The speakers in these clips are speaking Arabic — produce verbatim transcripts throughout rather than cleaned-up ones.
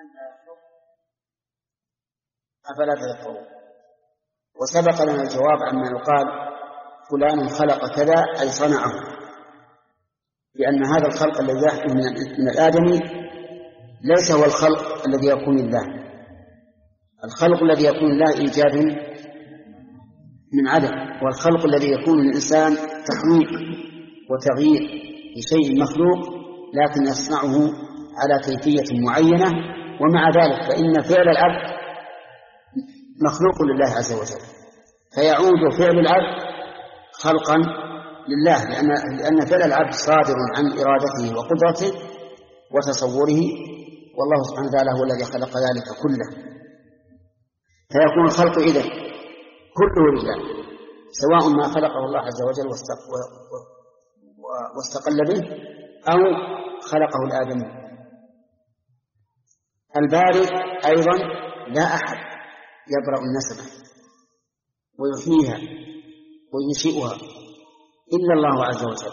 أفلا تذكرون. وسبق لنا الجواب عما يقال فلان خلق كذا أي صنعه، لأن هذا الخلق الذي يحدث من الآدمي ليس هو الخلق الذي يكون لله. الخلق الذي يكون لله إيجاد من عدم، والخلق الذي يكون للإنسان تحويل وتغيير لشيء مخلوق لكن يصنعه على كيفية معينة، ومع ذلك فإن فعل العبد مخلوق لله عز وجل، فيعود فعل العبد خلقا لله، لأن, لأن فعل العبد صادر عن إرادته وقدرته وتصوره، والله سبحانه وتعالى هو الذي خلق ذلك كله. فيكون الخلق إذن كله لله، سواء ما خلقه الله عز وجل واستقل به أو خلقه الآدمي. البارئ أيضا لا أحد يبرأ النسمة ويحييها وينشئها إلا الله عز وجل،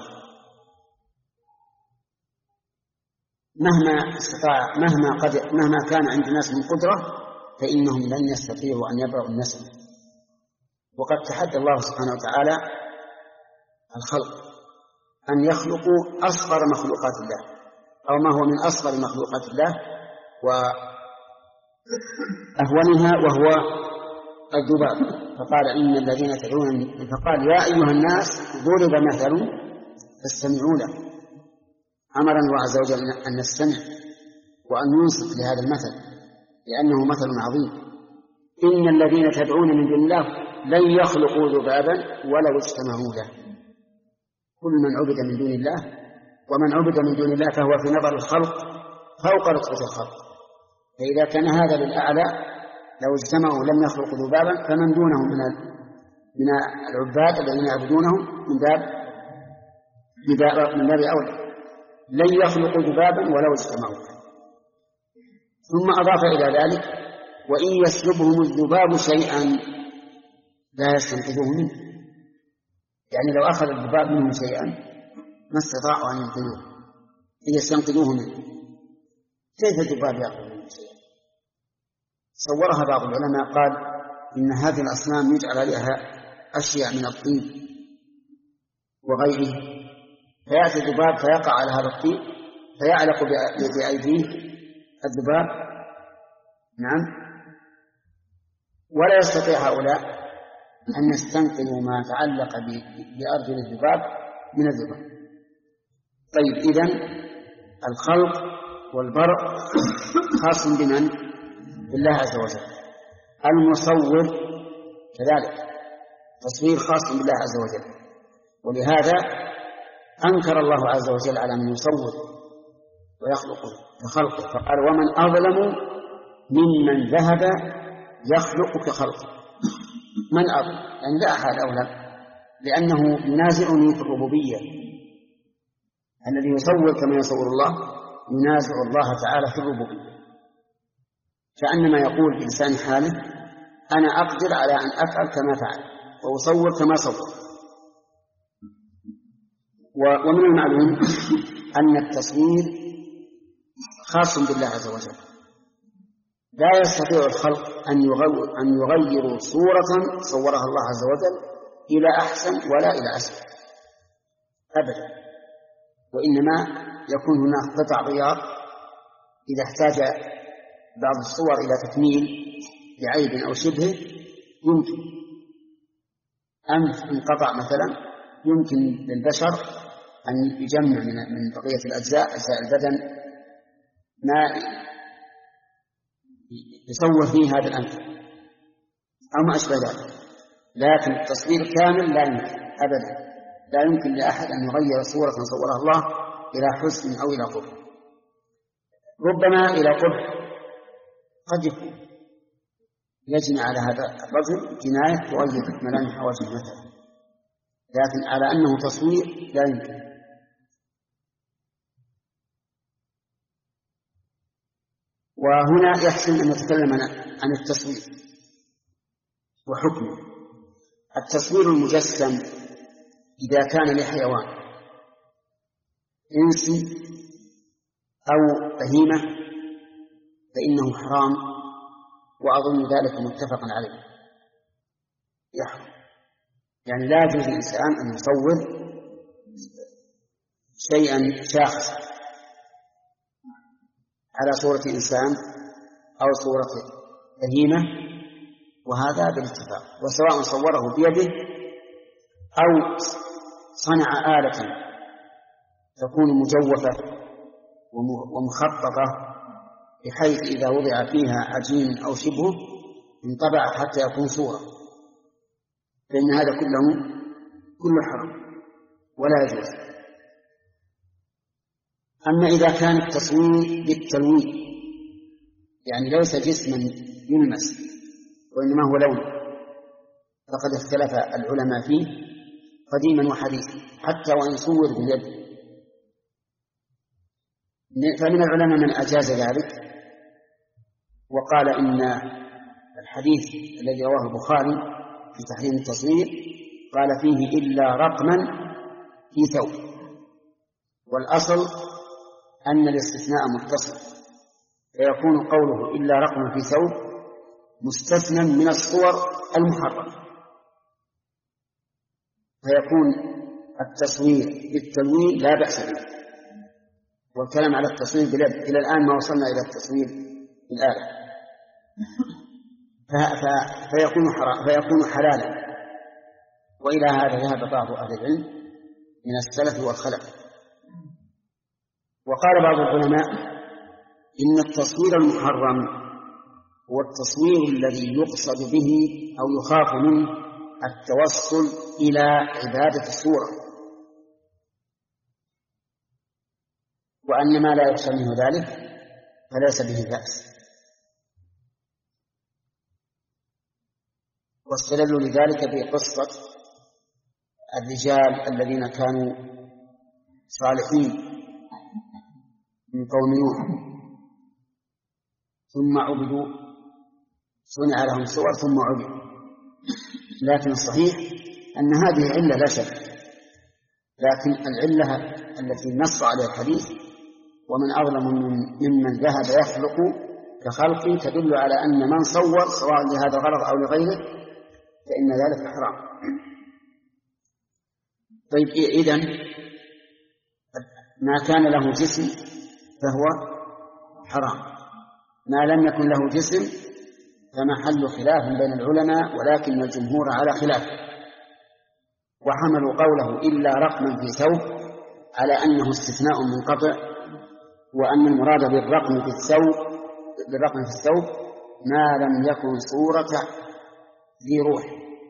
مهما استطاع مهما قد مهما كان عند الناس من قدرة فإنهم لن يستطيعوا أن يبرأوا النسمة. وقد تحدى الله سبحانه وتعالى الخلق أن يخلقوا أصغر مخلوقات الله أو ما هو من أصغر مخلوقات الله وأهونها وهو الذباب، فقال إن الذين تدعون، فقال يا أيها الناس ضرب مثل فاستمعوا له، أمر الله عز وجل أن نستمع وأن ننصت لهذا المثل لأنه مثل عظيم. إن الذين تدعون من دون الله لن يخلقوا ذبابا ولو اجتمعوا له. كل من عبد من دون الله ومن عبد من دون الله فهو في نظر الخلق فوق رتبة الخلق، فإذا كان هذا للأعلى لو اجتمعوا لم يخلقوا ذبابا فمن دونهم من من العباد الذين يعبدونهم من باب من باب أولى لن يخلقوا ذبابا ولو اجتمعوا. ثم أضاف إلى ذلك وإن يسلبهم الذباب شيئا لا يستنقذوه منه، يعني لو أخذ الذباب منهم شيئا ما استطاعوا أن ينقذوه إن يستنقذوه منه. كيف الذباب يأخذ منه شيئا؟ صورها بعض العلماء قال إن هذه الأصنام يجعل عليها أشياء من الطين وغيره، فيأتي الذباب فيقع على هذا الطين فيعلق بأيديه الذباب، نعم، ولا يستطيع هؤلاء أن يستنقذوا ما تعلق بأرجل الذباب من الذباب. طيب، إذن الخلق والبرء خاص بمن؟ بالله عز وجل. المصور كذلك تصوير خاص بالله عز وجل، ولهذا أنكر الله عز وجل على من يصور ويخلق كخلقه، فقال ومن أظلم ممن ذهب يخلق كخلقه. من أظلم؟ يعني لا أحد أظلم، لأنه ينازعني في الربوبية. الذي يصور كما يصور الله ينازع الله تعالى في الربوبية، كأنما يقول بلسان حاله أنا أقدر على أن أفعل كما فعل وأصور كما صور. ومن المعلوم أن التصوير خاص بالله عز وجل، لا يستطيع الخلق أن يغيروا صورة صورها الله عز وجل إلى أحسن ولا إلى أسفل أبدا، وإنما يكون هناك قطع غيار إذا احتاج بعض الصور إلى تكميل بعيب أو شبه يمكن. أنف انقطع مثلا يمكن للبشر أن يجمع من بقية الأجزاء أجزاء البدن ما يصور فيه هذا الأنف أو ما أشبه ذلك، لكن التصوير كامل لا يمكن أبدا، لا يمكن لأحد أن يغير صورة صورها الله إلى حسن أو إلى قبح، ربما إلى قبح قد يكون يجني على هذا الرجل جناية تغير ملامح وجهه مثلا، لكن على أنه تصوير لا يمكن. وهنا يحسن أن نتكلم عن التصوير وحكمه. التصوير المجسم إذا كان لحيوان إنسي أو بهيمة فإنه حرام، وأظن ذلك متفق عليه، يحرم. يعني لا يجوز للإنسان أن يصور شيئا شاخصا على صورة إنسان أو صورة بهيمة، وهذا بالاتفاق، وسواء صوره بيده أو صنع آلة تكون مجوفة ومخططة بحيث إذا وضع فيها عجين أو شبهه انطبع حتى يكون صورة، فإن هذا كله كله حرام ولا يجوز. أما إذا كان التصوير بالتلوين، يعني ليس جسما يلمس وإنما هو لون، فقد اختلف العلماء فيه قديما وحديثا حتى وإن صور باليد. فمن العلماء من أجاز ذلك وقال إن الحديث الذي رواه البخاري في تحريم التصوير قال فيه إلا رقما في ثوب، والأصل أن الاستثناء متصل، فيكون قوله إلا رقما في ثوب مستثنى من الصور المحرمة، فيكون التصوير بالتلوين لا بأس به، والكلام على التصوير باليد إلى الآن ما وصلنا إلى التصوير بالآلة، فيكون, فيكون حلالا. وإلى هذا ذهب بعض أهل العلم من السلف والخلف. وقال بعض العلماء إن التصوير المحرم هو التصوير الذي يقصد به أو يخاف منه التوصل إلى عبادة الصورة، وأن ما لا يخشى منه ذلك فليس به بأس. واستدلوا لذلك بقصة الرجال الذين كانوا صالحين من قوم نوح ثم عبدوا، صنع لهم صور ثم عبدوا، لكن الصحيح أن هذه علة لا شك، لكن العلة التي نص عليها الحديث ومن أظلم ممن ذهب يخلق كخلق تدل على أن من صور سواء لهذا الغرض أو لغيره فإن ذلك حرام. طيب إذن ما كان له جسم فهو حرام، ما لم يكن له جسم فمحل خلاف بين العلماء، ولكن الجمهور على خلاف، وحملوا قوله إلا رقما في ثوب على أنه استثناء منقطع، وأن المراد بالرقم في الثوب بالرقم في الثوب ما لم يكن صورة ذي روح.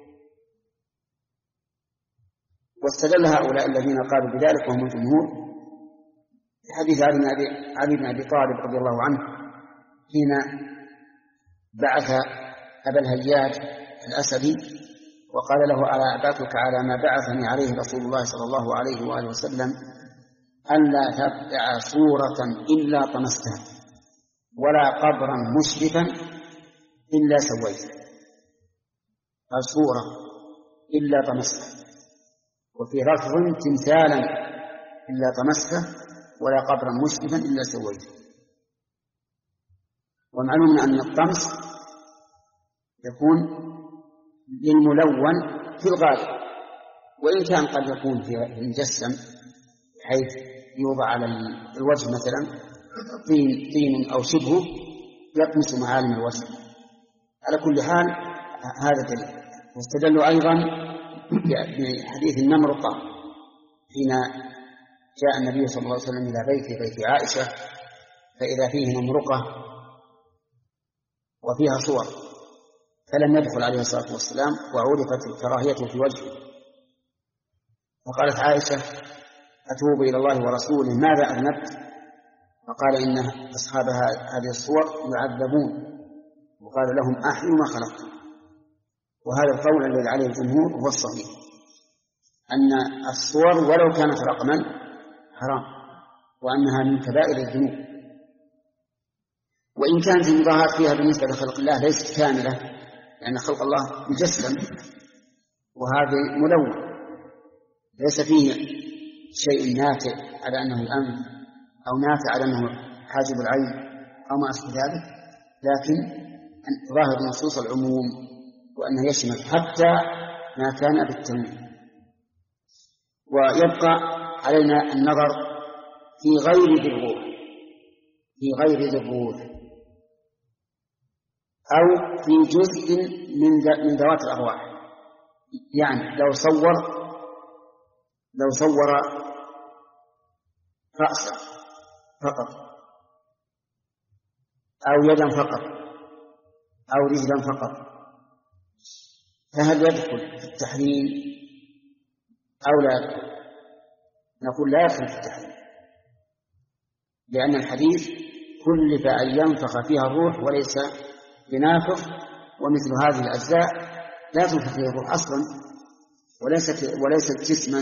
واستدل هؤلاء الذين قالوا بذلك وهم الجمهور حديث علي بن أبي طالب رضي الله عنه حين بعث أبا الهياج الأسدي وقال له ألا أبعثك على ما بعثني عليه رسول الله صلى الله عليه وآله وسلم ألا تبدع صورة إلا طمستها ولا قبرا مشرفا إلا سويته، الصورة إلا طمستها، وفي لفظ تمثالا إلا طمسته ولا قبرا مشرفا إلا سويته. ومعلوم أن الطمس يكون للملون في الغالب، وإن كان قد يكون في المجسم حيث يوضع على الوجه مثلا طين, طين أو شبهه يطمس معالم الوجه. على كل حال هذا دليل. واستدلوا أيضا بحديث النمرقة حين جاء النبي صلى الله عليه وسلم إلى بيت بيت عائشة فإذا فيه نمرقة وفيها صور، فلم يدخل عليه الصلاة والسلام وعرفت الكراهية في وجهه، فقالت عائشة أتوب إلى الله ورسوله ماذا أذنبت؟ فقال إن أصحاب هذه الصور يعذبون، وقال لهم أحيوا ما خلقتم. وهذا القول الذي عليه الجمهور هو الصحيح، أن الصور ولو كانت رقما حرام، وأنها من كبائر الذنوب، وإن كانت المضاهات فيها بالنسبة لخلق الله ليست كاملة، لأن خلق الله مجسم وهذا ملون ليس فيه شيء نافع على أنه الأنف أو نافع على أنه حاجب العين أو ما أشبه ذلك، لكن ظاهر نصوص العموم وأنه يشمل حتى ما كان بالتنوين. ويبقى علينا النظر في غير ذي الروح، في غير ذي الروح أو في جزء من ذوات الأرواح. يعني لو صور لو صور رأسا فقط أو يدا فقط أو رجلا فقط، فهل يدخل في التحريم أو لا يدخل؟ نقول لا يدخل في التحريم، لأن الحديث كلف أن ينفخ فيها الروح وليس بنافخ، ومثل هذه الأجزاء لا تنفخ فيها الروح أصلا، وليست وليست جسما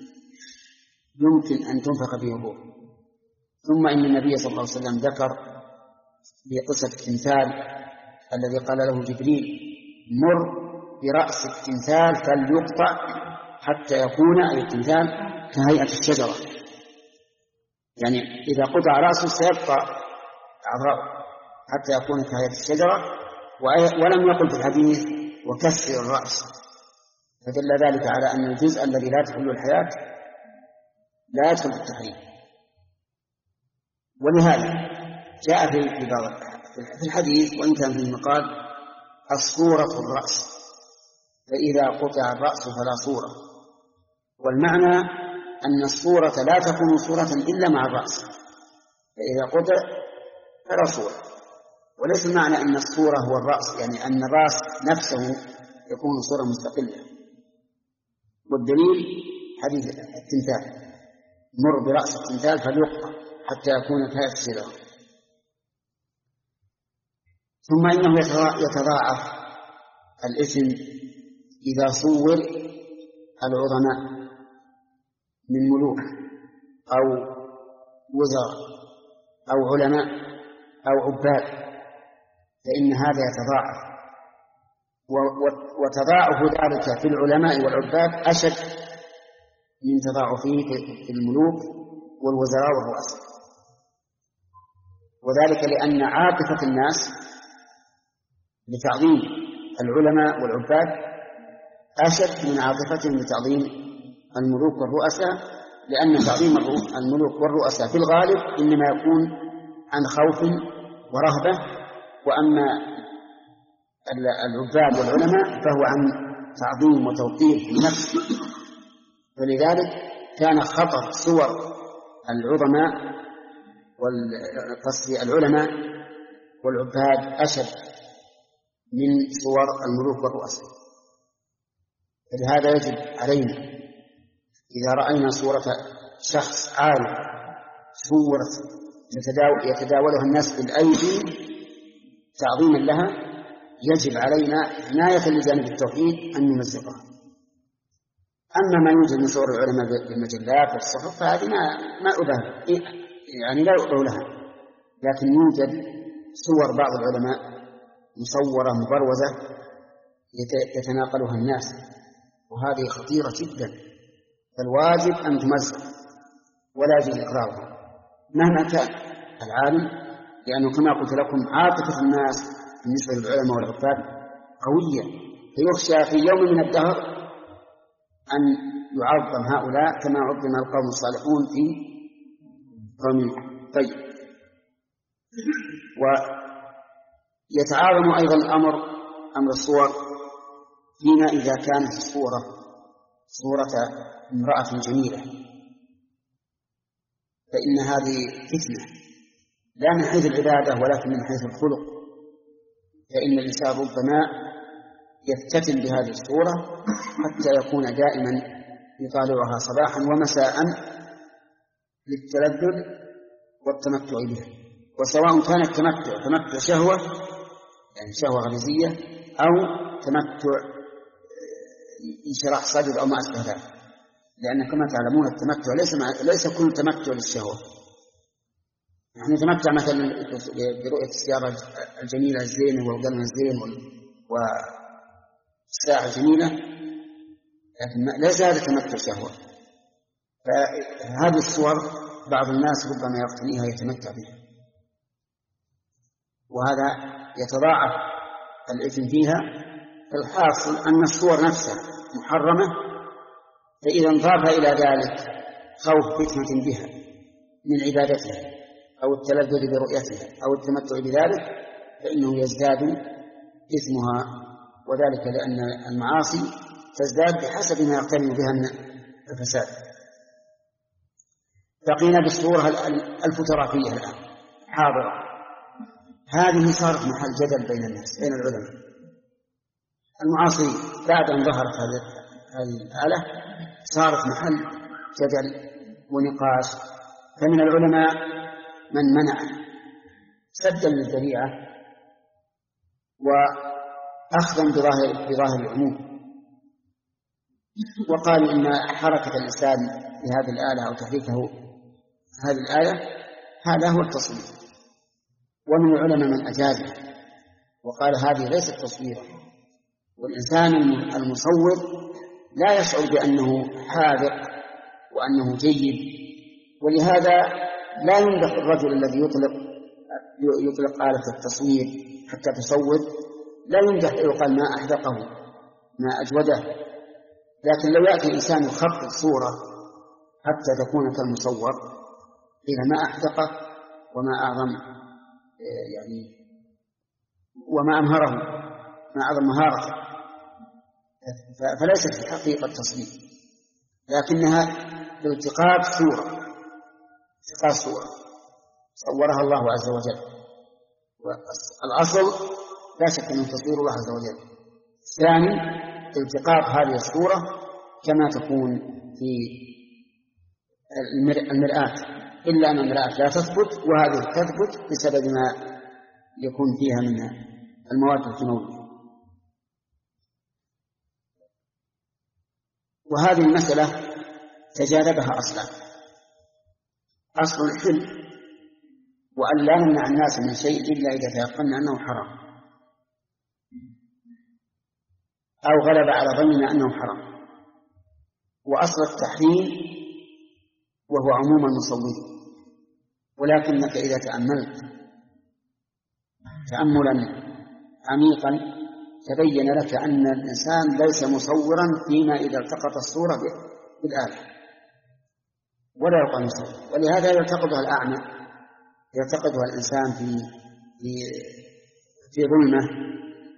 يمكن أن تنفخ فيه الروح. ثم إن النبي صلى الله عليه وسلم ذكر في قصة التمثال الذي قال له جبريل: مر برأس التمثال فليقطع حتى يكون أي التمثال كهيئة الشجرة. يعني إذا قطع رأسه سيبقى أعضاء حتى يكون كهيئة الشجرة، ولم يقل في الحديث وكسر الرأس، فدل ذلك على أن الجزء الذي لا تحل الحياة لا يدخل في التحريم. ولهذا جاء في في الحديث وإن كان فيه مقال: الصورة الرأس، فإذا قطع الرأس فلا صورة. والمعنى أن الصورة لا تكون صورة إلا مع الرأس، فإذا قطع فلا صورة. وليس المعنى أن الصورة هو الرأس، يعني أن الرأس نفسه يكون صورة مستقلة. والدليل حديث التمثال: مر برأس التمثال فليقطع حتى يكون كهيئة الشجرة. ثم إنه يتضاعف الإثم إذا صور العظماء من ملوك أو وزراء أو علماء أو عباد، فإن هذا يتضاعف. وتضاعف ذلك في العلماء والعباد أشد من تضاعفه في الملوك والوزراء والرؤساء، وذلك لأن عاطفة الناس لتعظيم العلماء والعباد أشد من عاطفتهم لتعظيم الملوك والرؤساء، لأن تعظيم الملوك والرؤساء في الغالب إنما يكون عن خوف ورهبة، وأما العباد والعلماء فهو عن تعظيم وتوقير في النفس. ولذلك كان خطر صور العظماء والقصد العلماء والعباد أشد من صور الملوك والرؤساء. فلهذا يجب علينا إذا رأينا صورة شخص عالم، صورة يتداولها الناس بالأيدي تعظيما لها، يجب علينا عناية لجانب التوحيد أن نمزقها. أما ما يوجد من صور العلماء بالمجلات والصحف فهذه ما ما أبالي، يعني لا يؤبه لها، لكن يوجد صور بعض العلماء مصورة مبروزة يتناقلها الناس، وهذه خطيرة جدا، فالواجب أن تمزق ولا يجوز إقرارها مهما كان العالم، لأنه كما قلت لكم عاطفة الناس بالنسبة للعلماء والعباد قوية، فيخشى في يوم من الدهر أن يعظم هؤلاء كما عظم القوم الصالحون في قوم. طيب، ويتعاظم أيضا الأمر أمر الصور فيما إذا كانت الصورة صورة امرأة جميلة، فإن هذه فتنة لا من حيث العبادة ولكن من حيث الخلق، فإن الإنسان ربما يفتتن بهذه الصورة حتى يكون دائما يطالعها صباحا ومساء للتلذذ والتمتع بها، وسواء كان التمتع تمتع شهوة يعني شهوة غريزية أو تمتع انشراح صدر أو ما أشبه ذلك، لأن كما تعلمون التمتع ليس مع... ليس كل تمتع للشهوة. نحن نتمتع مثلا برؤية السيارة الجميلة الزينة والقلم الزين والساعة الجميلة، لكن ليس هذا تمتع شهوة. فهذه الصور بعض الناس ربما يقتنيها يتمتع بها. وهذا يتضاعف الإثم فيها. الحاصل أن الصور نفسها محرمة، فإذا انضاف إلى ذلك خوف فتنة بها من عبادتها أو التلذذ برؤيتها أو التمتع بذلك فإنه يزداد إثمها، وذلك لأن المعاصي تزداد بحسب ما يقترن بها الفساد. بقينا بالصورة الفوتوغرافية الآن حاضرة، هذه صارت محل جدل بين الناس بين العلماء. المعاصي بعد أن ظهرت هذه الآلة صارت محل جدل ونقاش، فمن العلماء من منع سدا للذريعة وأخذا بظاهر, بظاهر العموم، وقالوا إن حركة الإنسان بهذه الآلة أو تحريكه هذه الآلة هذا هو التصوير. ومن العلماء من أجازه وقال هذه ليست تصويرا، والإنسان المصور لا يشعر بأنه حاذق وأنه جيد، ولهذا لا يمدح الرجل الذي يطلق يطلق آلة التصوير حتى تصور، لا يمدح يقال ما أحدقه ما أجوده. لكن لو يأتي الإنسان يخطط صورة حتى تكون كالمصور إذا ما أحدقه وما أعظم يعني وما أمهره ما أعظم مهارته، فليست في حقيقة تصوير، لكنها التقاط صورة التقاط صورة صورها الله عز وجل. والأصل لا شك أنه تصوير الله عز وجل. الثاني التقاط هذه الصورة كما تكون في المرآة، إلا أن المرآة لا تثبت، وهذه تثبت بسبب ما يكون فيها من المواد الكيماوية. وهذه المسألة تجاذبها أصلا أصل الحل، وأن لا نمنع الناس من شيء إلا إذا تيقنا أنه حرام أو غلب على ظننا أنه حرام. وأصل التحريم وهو عموم المصورين، ولكنك إذا تأملت تأملا عميقا تبين لك أن الإنسان ليس مصورا فيما إذا التقط الصورة بالآلة ولا يقال مصور. ولهذا يلتقطها الأعمى، يلتقطها الإنسان في في في ظلمة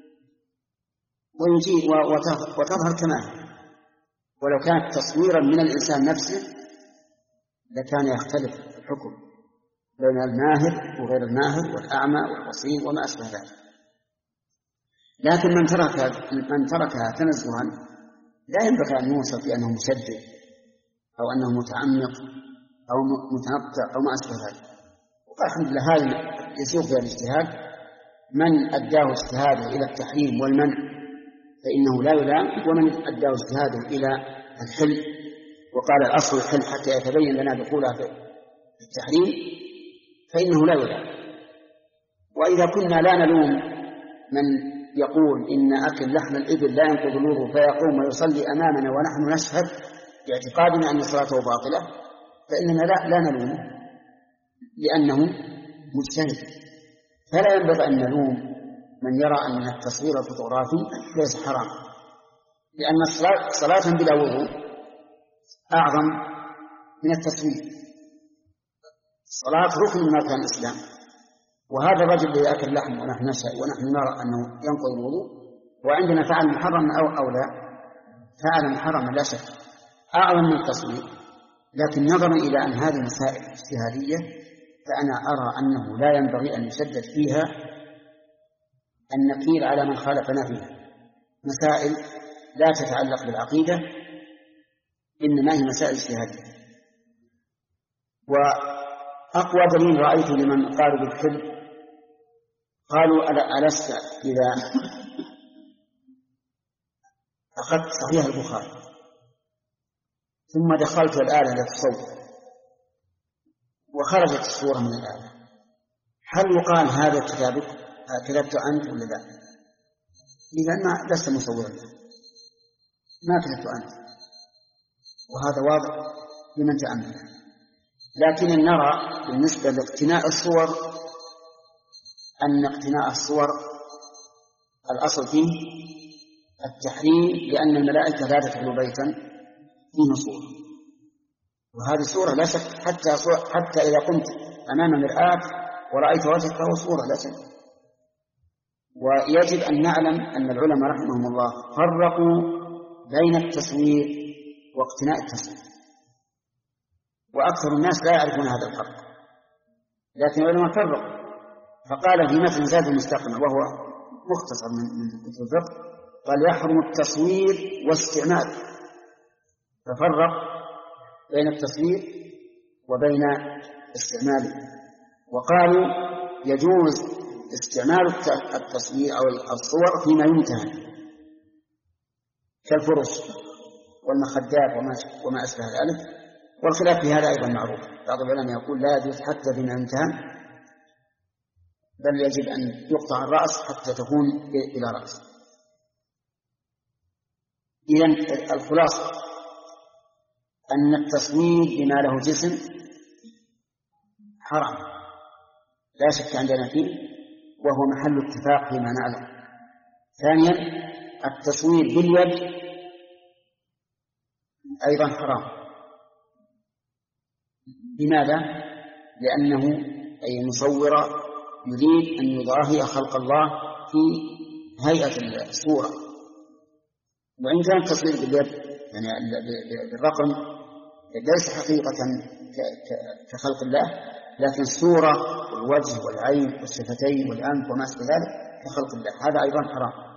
ويجي وتظهر كما، ولو كانت تصويرا من الإنسان نفسه لكان يختلف الحكم بين الماهر وغير الماهر والأعمى والبصير وما أشبه ذلك. لكن من ترك من تركها تنزها لا ينبغي أن يوصف بأنه مشدد أو أنه متعمق أو متنطع أو ما أشبه ذلك. وقال الحمد لله هذا يسوق فيها الاجتهاد، من أداه اجتهاده إلى التحريم والمنع فإنه لا يلام، ومن أداه اجتهاده إلى الحل وقال الأصل الحل حتى يتبين لنا دخولها في التحريم فإنه لا يلام. وإذا كنا لا نلوم من يقول إن أكل لحم الإبل لا ينقض الوضوء فيقوم ويصلي أمامنا ونحن نشهد باعتقادنا أن صلاته باطلة، فإننا لا, لا نلوم لأنه مجتهد. فلا ينبغي أن نلوم من يرى أن التصوير الفوتوغرافي ليس حرام، لأن صلاة بلا وضوء أعظم من التصوير. الصلاة ركن من أركان الإسلام، وهذا الرجل الذي أكل لحم ونحن نشهد ونحن نرى أنه ينقض الوضوء وعندنا فعل محرم أو أو لا فعل محرم لا شك أعظم من التصوير. لكن نظرا إلى أن هذه مسائل اجتهادية فأنا أرى أنه لا ينبغي أن يشدد فيها النكير على من خالفنا فيها. مسائل لا تتعلق بالعقيدة إنما هي مسائل اجتهادية. وأقوى دليل رأيته لمن قالوا بالحل قالوا ألست إذا أخذت صحيح البخاري ثم دخلت الآلة لتصور وخرجت الصورة من الآلة، هل يقال هذا كتابك كتبت أنت ولا لا؟ إذا ما لست مصورا ما كتبت أنت، وهذا واضح لمن تأمل. لكن نرى بالنسبة لاقتناء الصور أن اقتناء الصور الأصل فيه التحريم، لأن الملائكة لا تدخل بيتا فيه صورة، وهذه صورة لا شك، حتى, حتى إذا قمت أمام مرآة ورأيت وجهك فهو صورة لا شك. ويجب أن نعلم أن العلماء رحمهم الله فرقوا بين التصوير واقتناء التصوير، وأكثر الناس لا يعرفون هذا الفرق، لكن العلماء فرقوا. فقال في مثل زاد المستقنع وهو مختصر من كتب الفقه، قال يحرم التصوير واستعمال، ففرق بين التصوير وبين استعماله. وقالوا يجوز استعمال التصوير أو الصور فيما يمتهن كالفرش والمخدات وما أشبه ذلك، والخلاف في هذا أيضا معروف. بعض العلماء يقول لا يجوز حتى فيما يمتهن، بل يجب أن يقطع الرأس حتى تكون إلى رأس. إذن الخلاصة أن التصوير بما له جسم حرام لا شك عندنا فيه، وهو محل اتفاق فيما نعلم. ثانيا التصوير باليد أيضا حرام. لماذا؟ لأنه أي المصور يريد أن يضاهي خلق الله في هيئة الصورة، وإن كان التصوير باليد يعني بالرقم ليس حقيقة كخلق الله، لكن الصورة والوجه والعين والشفتين والأنف وما أشبه ذلك كخلق الله، هذا أيضا حرام.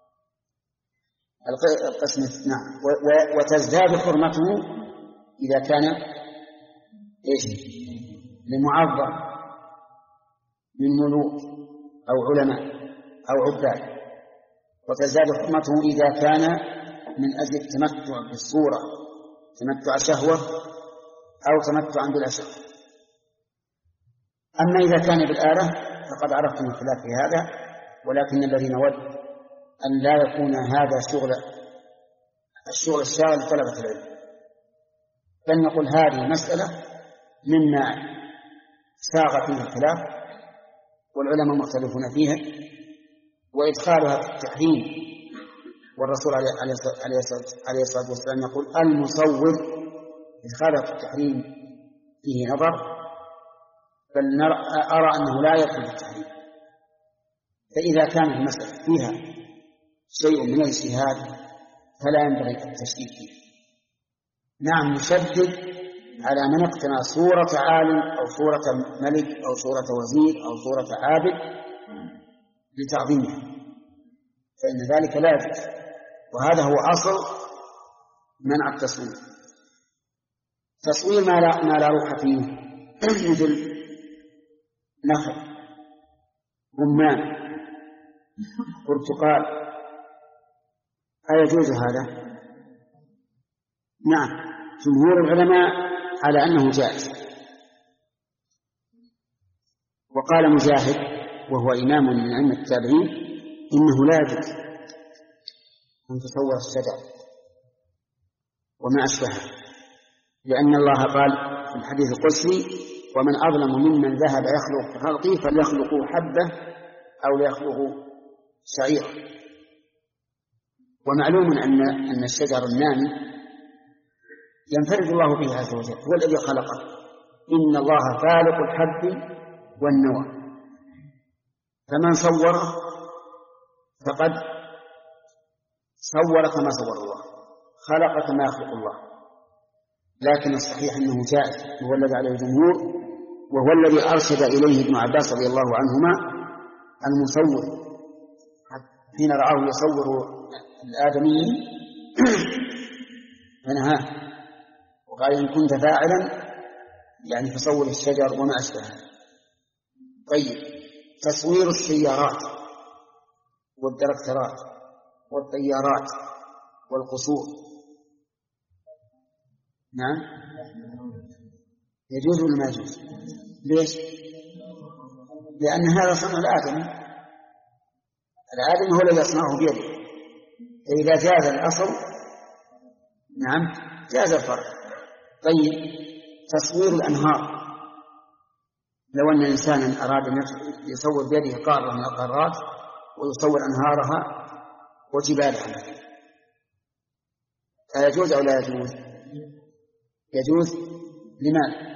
القسم نعم. وتزداد حرمته إذا كان إيش لمعظم من ملوك أو علماء أو عباد، وتزداد حرمته إذا كان من أجل التمتع بالصورة، تمتع شهوة أو تمتع بلا شهوة. أما إذا كان بالآلة فقد عرفتم الخلاف في هذا، ولكن الذي نود أن لا يكون هذا شغل الشغل الشاغل لطلبة العلم، بل نقول هذه مسألة مما ساغ فيه الخلاف والعلماء مختلفون فيها، وإدخالها في التحريم. والرسول عليه الصلاة والسلام يقول المصور إدخالها في التحريم فيه نظر، بل أرى أنه لا يدخل في التحريم. فإذا كانت المسألة فيها شيء من الاجتهاد فلا ينبغي التشديد فيه. نعم نشدد على من اقتنى صورة عالم أو صورة ملك أو صورة وزير أو صورة عابد لتعظيمها، فإن ذلك لا يجوز، وهذا هو أصل منع التصوير. تصوير ما لا, ما لا روح فيه مثل نخل، رمان، برتقال، أيجوز هذا؟ نعم جمهور العلماء على أنه جائز. وقال مجاهد وهو إمام من أئمة التابعين إنه لا يجوز أن تصور الشجر وما أشبهه، لأن الله قال في الحديث القدسي ومن أظلم ممن ذهب يخلق كخلقي فليخلقوا حبة أو ليخلقوا شعيرا. ومعلوم أن أن الشجر النامي ينفرد الله به عز وجل، هو الذي خلقه، إن الله فالق الحب والنوى، فمن صوره فقد صور كما صور الله، خلق كما يخلق الله. لكن الصحيح أنه جائز، وهو الذي عليه الجمهور، وهو الذي أرشد إليه ابن عباس رضي الله عنهما المصور حين رآه يصور الآدمي فنهاه وقال إن كنت فاعلا يعني فصور الشجر وما أشبهه. طيب تصوير السيارات والدركترات والطيارات والقصور نعم يجوز ولا ما يجوز؟ ليش؟ لأن هذا صنع الآدم، الآدم هو الذي يصنعه بيده، فإذا جاز الأصل نعم جاز الفرع. طيب تصوير الأنهار لو أن إنسانا أراد أن يصور بيده قارة من القارات ويصور أنهارها وجبالها، أيجوز أو لا يجوز؟ يجوز. لماذا؟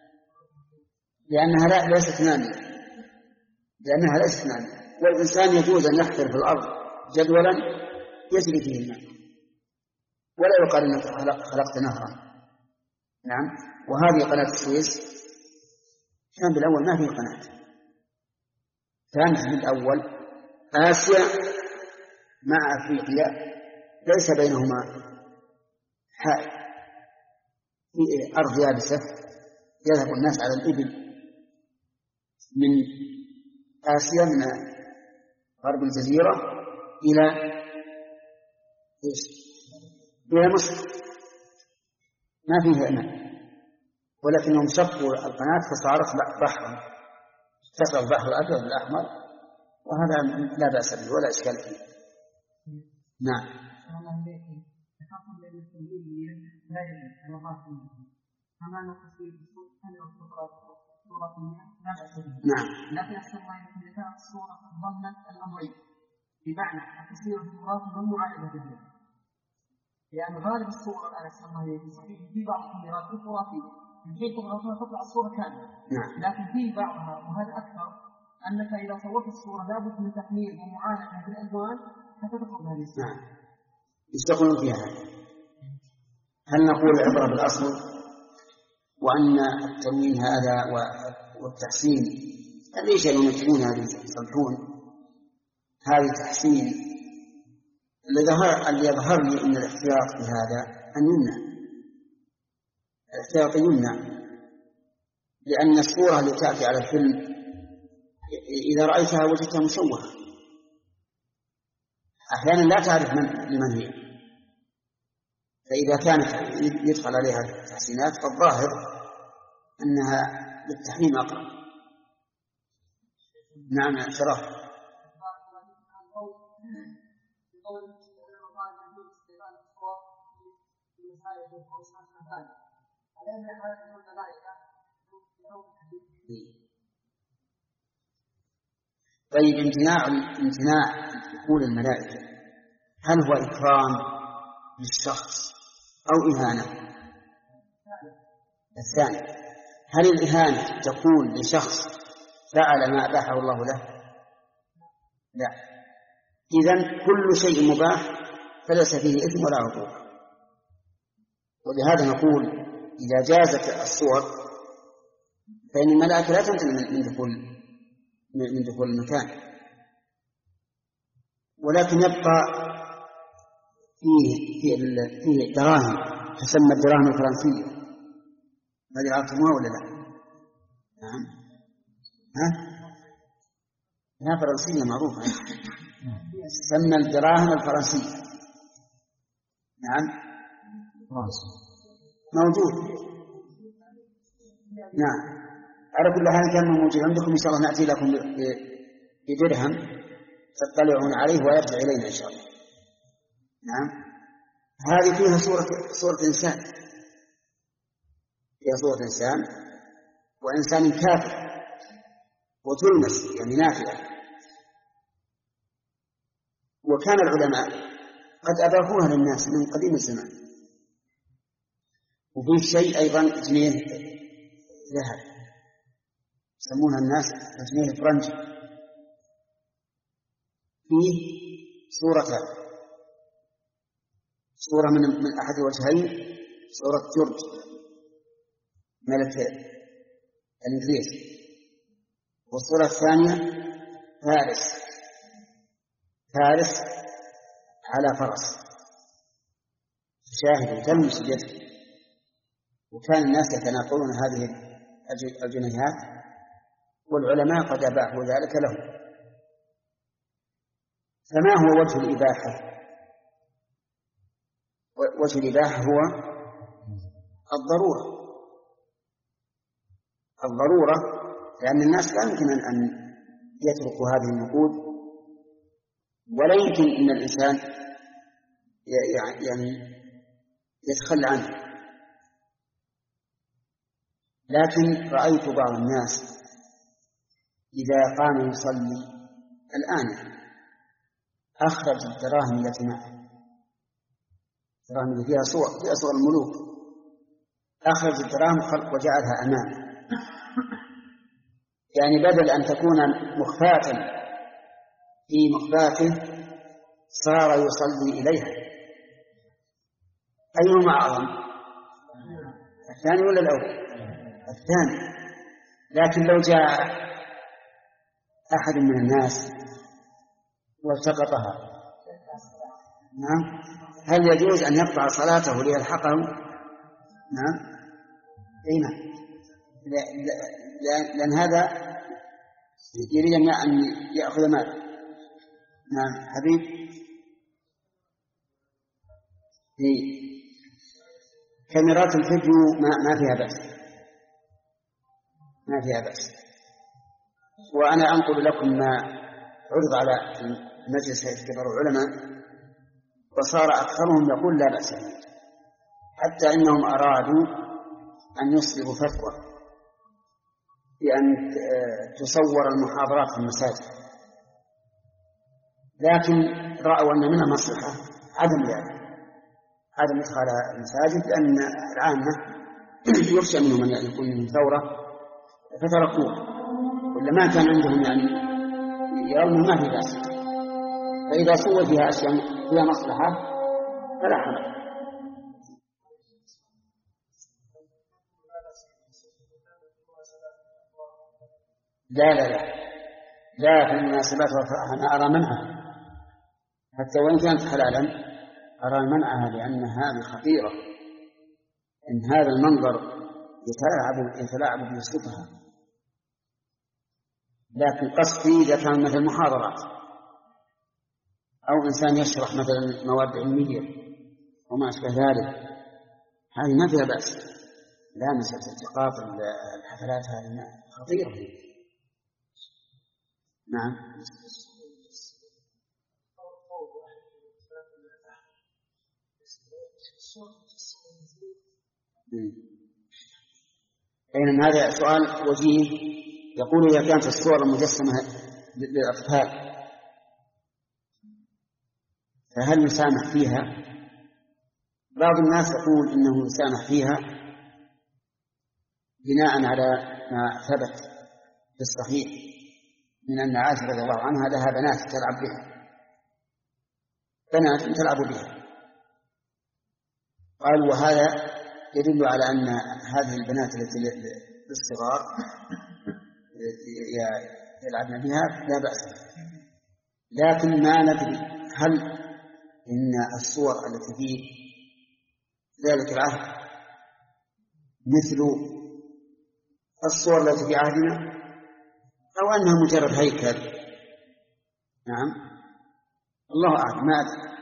لأنها لا ليست نامية، لأنها ليست نامية، والإنسان يجوز أن يحفر في الأرض جدولا يجري فيه الماء، ولا يقال أنك خلقت نهرا. نعم. وهذه قناة السويس كان بالأول ما فيه قناة، كانت بالأول آسيا مع أفريقيا ليس بينهما حائل، في أرض يابسة يذهب الناس على الإبل من آسيا من غرب الجزيرة إلى إيش؟ إلى مصر، ما فيه ماء، ولكنهم شقوا القناة فصارت بحرا، اتصل البحر الأبيض بالأحمر، وهذا لا بأس به ولا إشكال فيه. نعم. نعم. لكن أحسن الله إذا كانت الصورة ضمن الأمرين، بمعنى التصوير الفوتوغرافي والمعالجة بالفيديو، لأن غالب الصور الآن أحسن الله في صحيح في بعض الكاميرات الفوتوغرافية في فوتوغرافية تطلع الصورة كاملة. نعم. لكن في بعضها وهذا أكثر أنك إذا صورت الصورة لابد من تحميل ومعالجة بالألوان حتى تخرج هذه الصورة. نعم. يستقلون فيها. هل نقول العبرة بالأصل وأن التلوين هذا والتحسين ليش يمثلون هذه يصلحون هذه تحسين؟ اللي يظهر لي أن الاحتياط في هذا أن يمنع، الاحتياط يمنع، لأن الصورة اللي تأتي على الفيلم إذا رأيتها وجدتها مشوهة، أحيانا لا تعرف من لمن هي، فإذا كانت يدخل عليها تحسينات فالظاهر أنها للتحريم أقرب. نعم اعتراف. طيب امتناع امتناع دخول الملائكة هل هو إكرام للشخص أو إهانة؟ الثاني، هل الإهانة تكون لشخص فعل ما أباحه الله له؟ لا. إذن كل شيء مباح فليس فيه إثم ولا عقوبة. ولهذا نقول إذا جازت الصور فإن الملائكة لا تمتنع من دخول من دخول المكان، ولكن يبقى فيه فيه دراهم تسمى الدراهم الفرنسية، هذه عرفتموها ولا لا؟ نعم. ها؟ لا فرنسية معروفة، تسمى الدراهم الفرنسية. نعم موجود. نعم. على كل حال كان موجود عندكم، إن شاء الله نأتي لكم بدرهم تطلعون عليه ويرجع إلينا إن شاء الله. نعم. هذه فيها صورة صورة إنسان، فيها صورة إنسان وإنسان كافر وتلمس يعني نافئة، وكان العلماء قد أباحوها للناس من قديم الزمان. وفيه شيء أيضا جنيه ذهب يسمونها الناس جنيه فرنجي، فيه صورتان، صورة من من أحد الوجهين صورة جورج ملك الإنجليز، والصورة الثانية فارس فارس على فرس شاهد تلمس يده، وكان الناس يتناقلون هذه الجنيهات والعلماء قد أباحوا ذلك لهم. فما هو وجه الإباحة؟ وجه الإباحة هو الضرورة الضرورة لأن الناس لا يمكن أن يتركوا هذه النقود، ولا يمكن أن الإنسان يعني يتخلى عنها. لكن رأيت بعض الناس إذا قام يصلي الآن أخرج الدراهم التي معه، الدراهم اللي فيها صور فيها صور الملوك، أخرج الدراهم وجعلها أمامه، يعني بدل أن تكون مخفاة في مخفاته صار يصلي إليها. أيهما أعظم، الثاني ولا الأول؟ الثاني. لكن لو جاء أحد من الناس والتقطها، نعم، هل يجوز أن يقطع صلاته ليلحقه؟ نعم، أي نعم، لأن هذا يريد أن يأخذ مال. نعم حبيب. في كاميرات الفيديو ما فيها بأس، ما فيها بأس. وأنا أنقل لكم ما عرض على مجلس كبار العلماء وصار أكثرهم يقول لا بأس، حتى إنهم أرادوا أن يصدروا فتوى بأن تصور المحاضرات في المساجد، لكن رأوا أن منها مصلحة عدم ذلك، عدم إدخال المساجد، لأن العامة يخشى منهم أن يكون منهم ثورة فتركوه، ولا ما كان عندهم يعني يرون ما في بأس. فإذا صور فيها أشياء فيها مصلحة فلا حرج. لا لا لا لا في المناسبات والفرح أنا أرى منعها، حتى وإن كانت حلالا أرى منعها، لأن هذه خطيرة، إن هذا المنظر يتلاعب يتلاعب به السفهاء. لكن قصدي إذا كان مثل محاضرات أو إنسان يشرح مثلا مواد علمية وما أشبه ذلك، هذه ما فيها بأس. لا مسألة التقاط الحفلات هذه خطيرة. نعم. أين هذا سؤال وجيه، يقول إذا كانت الصور المجسمة للأطفال فهل يسامح فيها؟ بعض الناس يقول إنه يسامح فيها بناء على ما ثبت في الصحيح من أن عائشة رضي الله عنها لها بنات تلعب بها، بنات تلعب بها، قالوا وهذا يدل على أن هذه البنات التي للصغار يلعبن بها لا بأس. لكن ما ندري هل إن الصور التي في ذلك العهد مثل الصور التي في عهدنا أو أنها مجرد هيكل. نعم الله أعلم، ما أدري.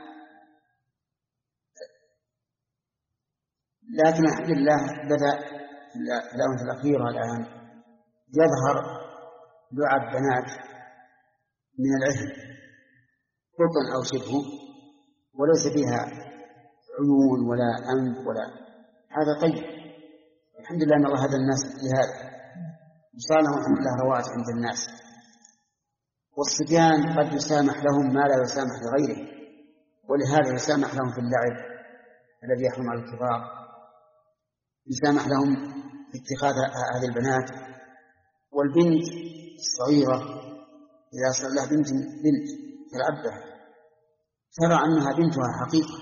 لكن الحمد لله بدأ في الآونة الأخيرة الآن يظهر لعب بنات من العهن قطن أو شبهه، وليس فيها عيون ولا أنف ولا، هذا طيب. الحمد لله أن الله هدى الناس لهذا، وصالهم الحمد لله رواج عند الناس. والصبيان قد يسامح لهم ما لا يسامح لغيره، ولهذا يسامح لهم في اللعب الذي يحرم على الكبار، يسامح لهم في اتخاذ هذه البنات. والبنت الصغيرة إذا صار لها بنت بنت تلعب بها ترى أنها بنتها حقيقة،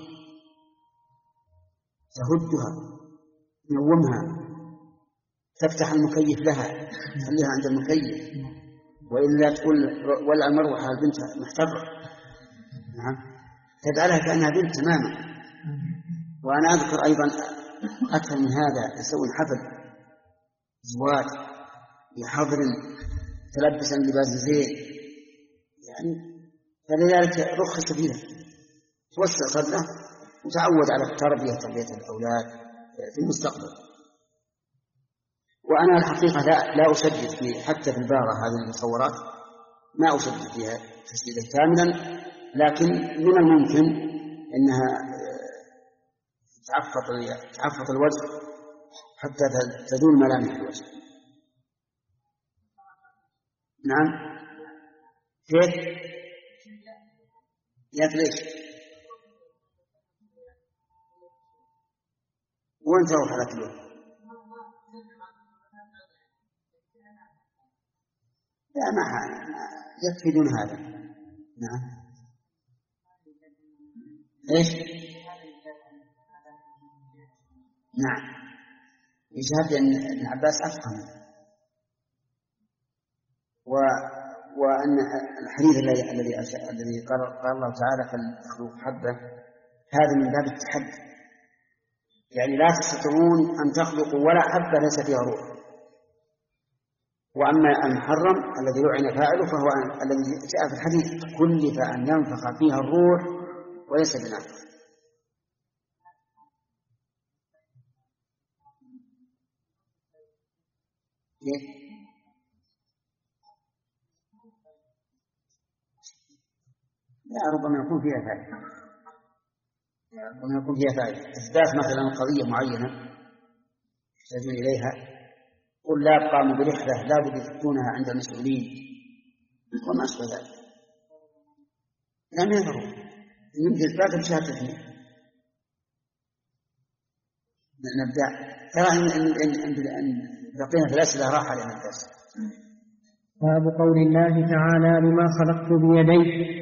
تهدها تنومها، تفتح المكيف لها تخليها عند المكيف، وإلا تقول ولع المروحة البنت محترة، نعم، تجعلها كأنها بنت تماما. وأنا أذكر أيضا أكثر من هذا يسوون حفل زواج بحضر تلبسا لباس زين، يعني فلذلك رخص فيها، توسع صدره وتعود على التربية تربية الأولاد في المستقبل. وأنا الحقيقة لا, لا أشدد في حتى في البارة هذه المصورات ما أشدد فيها تشديدا كاملا، لكن من الممكن أنها تعفط تعفط الوجه حتى تزول ملامح الوجه. نعم كيف ياكل ايش؟ وانت روح على كله لا ما يكفي دون هذا. نعم ايش؟ نعم يشهد ان ابن عباس افهم و وأن الحديث الذي الذي الذي قال قال الله تعالى فلتخلق حبة هذا من باب التحدي، يعني لا تستطيعون أن تخلقوا ولا حبة ليس فيها روح. وأما المحرم الذي لعن فاعله فهو الذي جاء في الحديث كلف أن ينفخ فيها الروح وليس بنفخ. لا ربما يكون فيها فائدة، ربما يكون فيها فائدة إثبات مثلا قضية معينة يحتاجون إليها، قل لا قاموا برحلة لا بد يكونها عند المسؤولين وما أشبه ذلك، لم ينظروا يمكن إثبات بشهادة فيه. نبدأ ترى إن بقينا في الأسئلة راحة لنا الدرس. باب قول الله تعالى لما خلقت بيدي.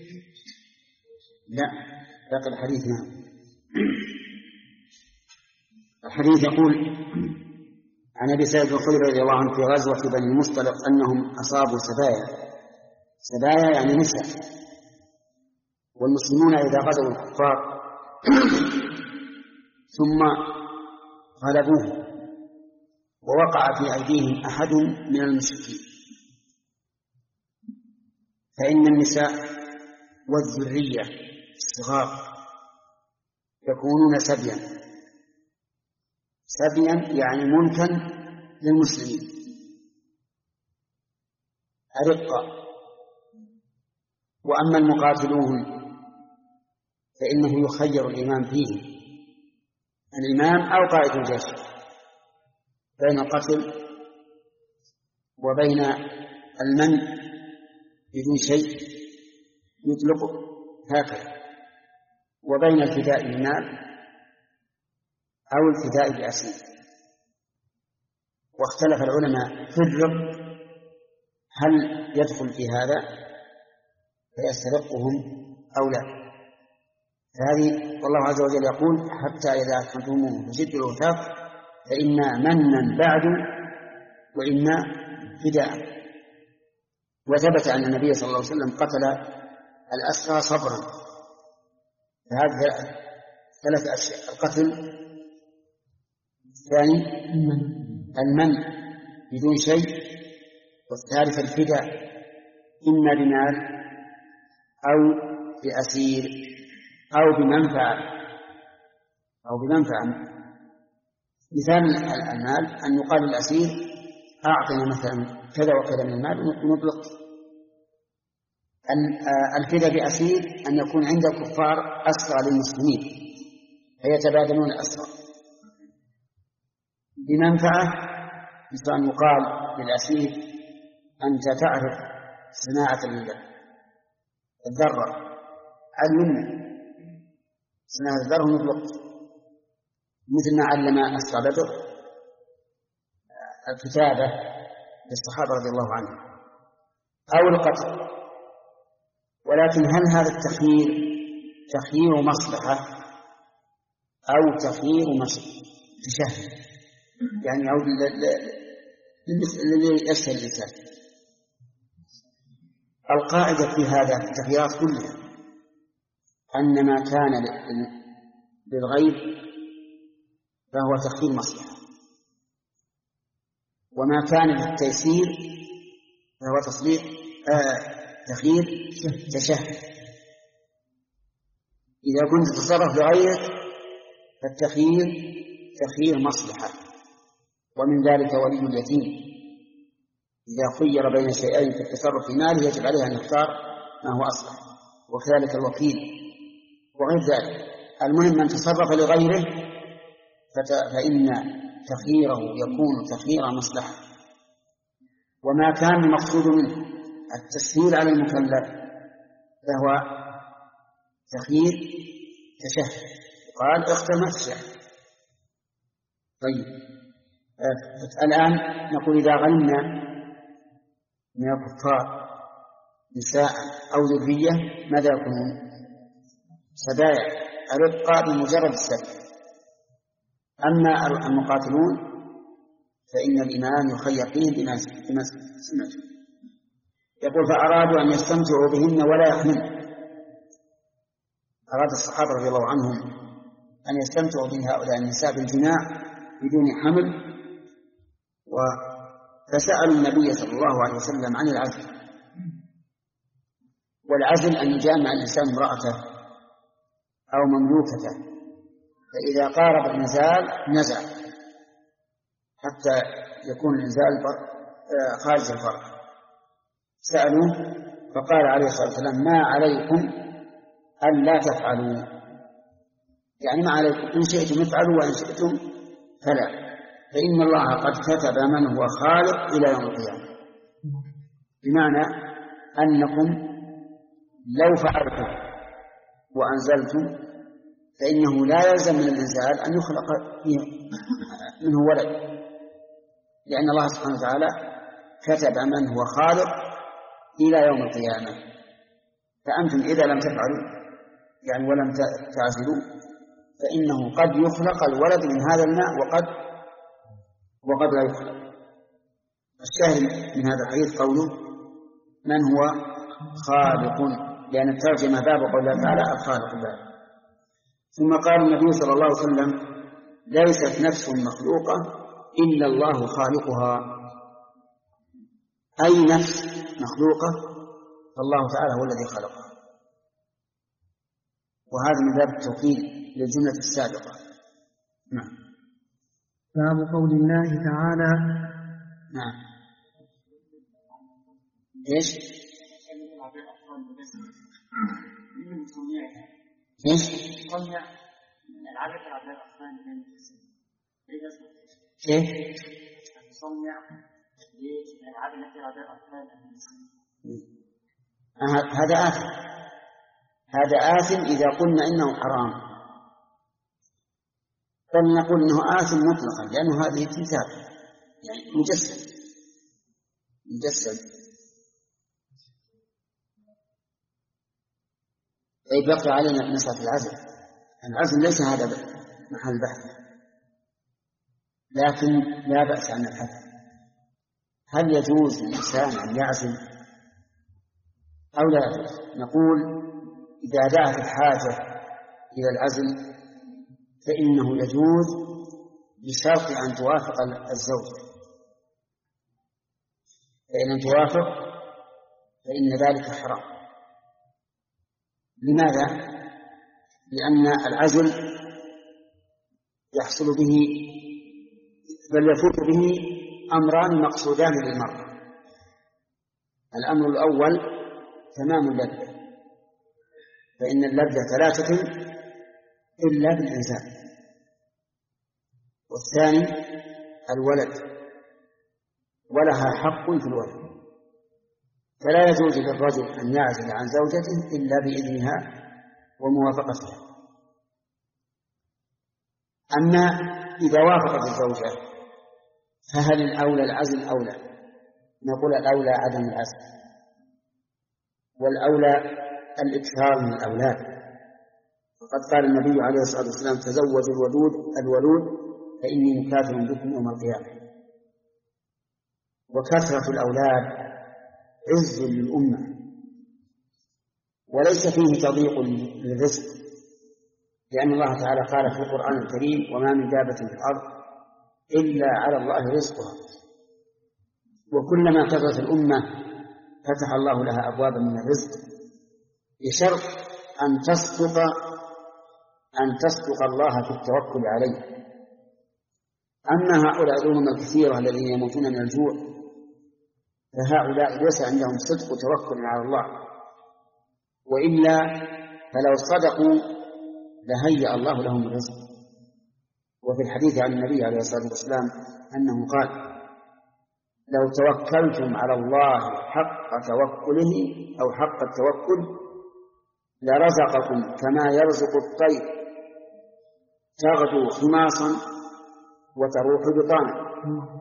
لا باقي الحديث. نعم الحديث يقول عن ابي سعيد الخدري رضي الله عنه في غزوه بني المصطلق انهم اصابوا سبايا، سبايا يعني نساء، والمسلمون اذا غزوا الكفار ثم غلبوه ووقع في ايديهم احد من المشركين فان النساء والذريه الصغار يكونون سبيا، سبيا يعني ملكا للمسلمين أرقا. وأما المقاتلون فإنه يخير الإمام فيه، الإمام أو قائد الجيش، بين القتل وبين المن بدون شيء يطلقه هكذا، وبين الفداء بالمال أو الفداء بأسير. واختلف العلماء في الرق هل يدخل في هذا فيسترقهم أو لا. فهذه والله عز وجل يقول حتى إذا أثخنتموه فشدوا الوثاق فإما منا بعد وإما فداء. وثبت أن النبي صلى الله عليه وسلم قتل الأسرى صبرا. فهذه ثلاث أشياء: القتل، الثاني المن بدون شيء، والثالث الفداء إما بمال أو بأسير أو بمنفعة أو بمنفعة. مثال المال أن يقال للأسير أعطنا مثلا كذا وكذا من المال ونطلق. الفداء بأسير أن يكون عند الكفار أسرى للمسلمين فيتبادلون الأسرى. بمنفعة مثل أن يقال للأسير أنت تعرف صناعة الذرة علمنا صناعة الذرة ونطلق، مثل ما علم أسرى بدر الكتابة للصحابة رضي الله عنهم، أو القتل. ولكن هل هذا التخيير تخيير مصلحة أو تخيير تشهد، يعني يعود للي يشهد الإنسان؟ القاعدة في هذا التخييرات كلها أن ما كان للغير فهو تخيير مصلحة، وما كان للتيسير فهو تصديق آه تخيير تشهد. إذا كنت تتصرف بغيرك فالتخيير تخيير مصلحة. ومن ذلك ولي اليتيم إذا خير بين شيئين في التصرف في ماله يجب عليه أن يختار ما هو أصلح، وكذلك الوكيل وغير ذلك. المهم من تصرف لغيره فإن تخييره يكون تخيير مصلحة. وما كان المقصود منه التسهيل على المكلف فهو تخيير تشهد، قال اختم تشهد. طيب الآن نقول إذا غنى من الكفار نساء أو ذرية ماذا يكونون؟ سبايا الرقة بمجرد السبب. أما المقاتلون فإن الإمام يخير فيهم بما سمعت. يقول فأرادوا أن يستمتعوا بهن ولا يحمل. أراد الصحابة رضي الله عنهم أن يستمتعوا بهؤلاء النساء بالجماع بدون حمل، فسألوا النبي صلى الله عليه وسلم عن العزل. والعزل أن يجامع الإنسان امرأته أو مملوكته، فإذا قارب النزال نزع حتى يكون الإنزال خارج الفرق. سألوا فقال عليه الصلاة والسلام ما عليكم أن لا تفعلوا، يعني ما عليكم، إن شئتم افعلوا وإن شئتم فلا، فإن الله قد كتب من هو خالق إلى يوم القيامة. بمعنى أنكم لو فعلتم وأنزلتم فإنه لا يلزم من الإنزال أن يخلق منه ولد، لأن الله سبحانه وتعالى كتب من هو خالق إلى يوم القيامة. فأنتم إذا لم تفعلوا يعني ولم تعزلوا فإنه قد يخلق الولد من هذا الماء وقد وقد لا يخلق. الشاهد من هذا الحديث قوله من هو خالق، لأن الترجمة باب قول الله تعالى الخالق الله. ثم قال النبي صلى الله عليه وسلم ليست نفس مخلوقة إلا الله خالقها، أي نفس مخلوقة فالله تعالى هو الذي خلقها. وهذا من باب التوكيد للجملة السابقة. نعم. باب قول الله تعالى. نعم. ايش؟ ايش؟ صنع العبث على الأطفال من كيف؟ صنع العبث على الأطفال هذا آثم، هذا آثم إذا قلنا إنه حرام، فلنقول إنه آثم مطلقا لأنه هذه تمثال يعني مجسد مجسد. أي بقي علينا مسألة العزل. العزل ليس هذا محل بحث، لكن لا بأس عن الحث. هل يجوز للإنسان أن يعزل أو لا يجوز؟ نقول إذا دعت الحاجة إلى العزل فإنه يجوز بشرط أن توافق الزوجة، فإن لم توافق فإن ذلك حرام. لماذا؟ لأن العزل يحصل به بل يفوت به أمران مقصودان للمرأة. الأمر الأول تمام اللذة، فإن اللذة لا تتم إلا بالإنزال. والثاني الولد، ولها حق في الولد، فلا يجوز للرجل أن يعزل عن زوجته إلا بإذنها وموافقتها. أما إذا وافقت الزوجة فهل الأولى العزل أولى؟ نقول الأولى عدم العزل، والأولى الإكثار من الأولاد. وقد قال النبي عليه الصلاة والسلام تزوجوا الودود الولود فإني مكاثر بكم يوم القيامة. وكثرة الأولاد عز للأمة وليس فيه تضييق للرزق، لأن الله تعالى قال في القرآن الكريم وما من دابة في الأرض إلا على الله رزقها. وكلما كثرت الأمة فتح الله لها أبوابا من الرزق بشرط أن تصدق أن تصدق الله في التوكل عليه. أما هؤلاء الأمم الكثيرة الذين يموتون من الجوع فهؤلاء ليس عندهم صدق وتوكل على الله، وإلا فلو صدقوا لهيأ الله لهم الرزق. وفي الحديث عن النبي عليه الصلاة والسلام أنه قال لو توكلتم على الله حق توكله أو حق التوكل لرزقكم كما يرزق الطير تغدو خماصا وتروح بطانا.